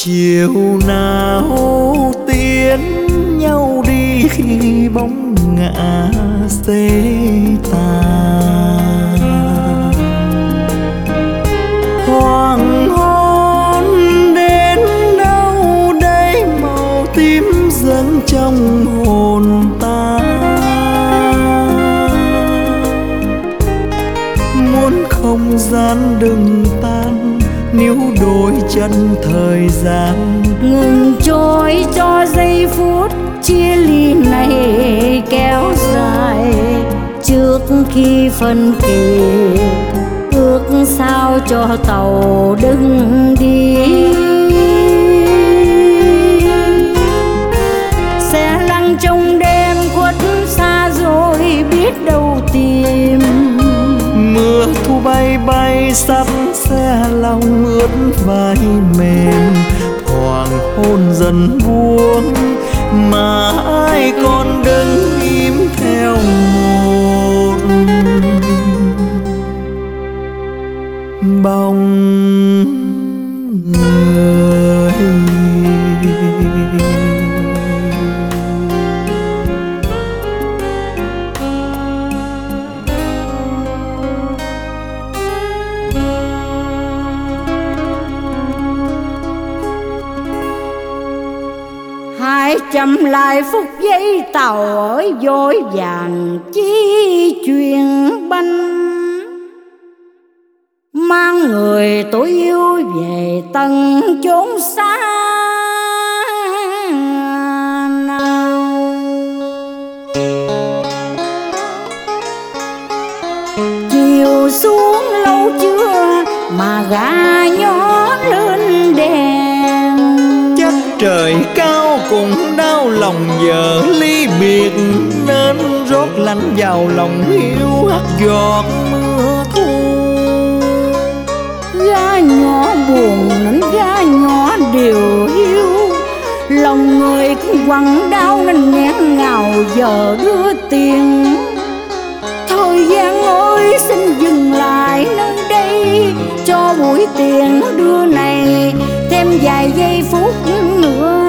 chiều nào tiến nhau đi khi bóng ngã xế tàn. Hoàng hôn đến đâu đây, màu tím dâng trong hồn ta. Muốn không gian đừng tan, níu đôi chân thời gian ngừng trôi cho giây phút chia ly này kéo dài. Trước khi phân kỳ ước sao cho tàu đừng đi, xe lăn trong đêm khuất xa rồi biết đâu tìm. Mưa thu bay bay sắp xe lòng ướt vai mềm. Hoàng hôn dần buông mà ai còn đứng im theo một bóng người. Hãy chậm lại phút giây tàu ở dối vàng chi chuyện bánh, mang người tôi yêu về tận chốn xa nào. Chiều xuống lâu chưa mà gà nhỏ lên đèn. Chắc trời cao cũng đau lòng giờ ly biệt, nên rót lạnh vào lòng hiu hắt giọt mưa thu. Gà nhỏ buồn nên gà nhỏ điều hiu, lòng người cũng quặn đau nên nghẹn ngào giờ đưa tiền. Thời gian ơi xin dừng lại nơi đây, cho buổi tiền đưa này thêm vài giây phút nữa.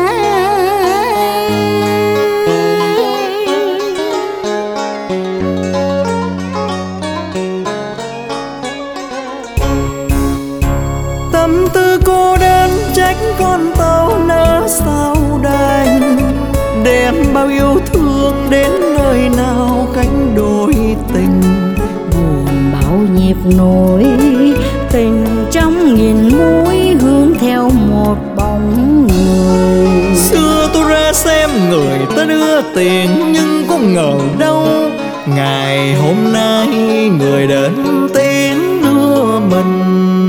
Tâm tư cô đơn trách con tàu nỡ sao đành, đem bao yêu thương đến nơi nào cánh đôi tình. Buồn bão nhịp nổi tình trong nghìn mũi hướng theo một bóng người. Xưa tôi ra xem người ta đưa tiền nhưng có ngờ đâu, ngày hôm nay người đến tiếng đưa mình.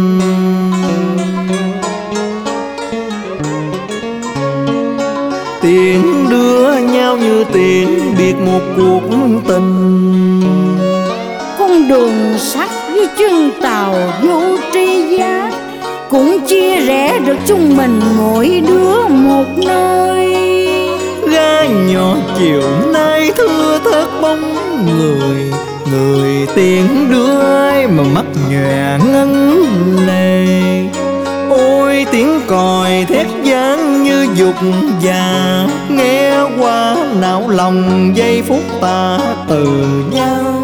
Tiếng đưa nhau như tiếng biệt một cuộc tình. Con đường sắt với chân tàu vô tri giác, cũng chia rẽ được chúng mình mỗi đứa một nơi. Gà nhỏ chiều nay thưa thớt bóng người, người tiếng đưa ai mà mắt nhòe ngân lệ. Ôi tiếng còi thét vang như dục già, nghe qua não lòng giây phút ta từ nhau.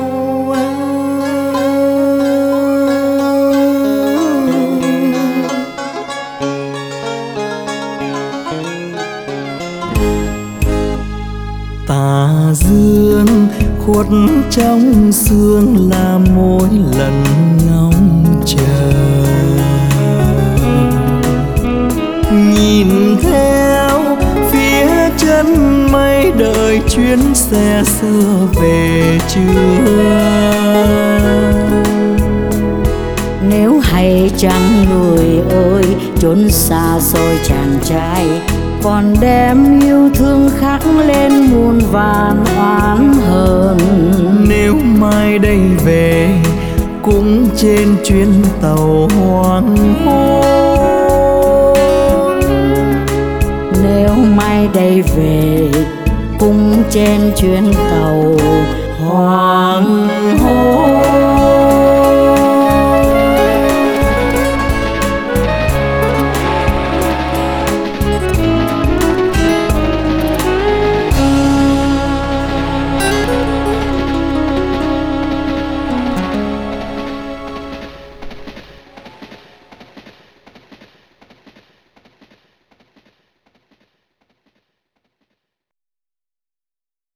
Tà dương khuất trong sương là mỗi lần ngóng chờ, nhìn theo phía chân mây đợi chuyến xe xưa về chưa. Nếu hay chăng người ơi chốn xa xôi chàng trai, còn đem yêu thương khắc lên muôn vàn oán hờn. Nếu mai đây về cũng trên chuyến tàu hoàng hôn, nếu mai đây về cũng trên chuyến tàu hoàng hôn.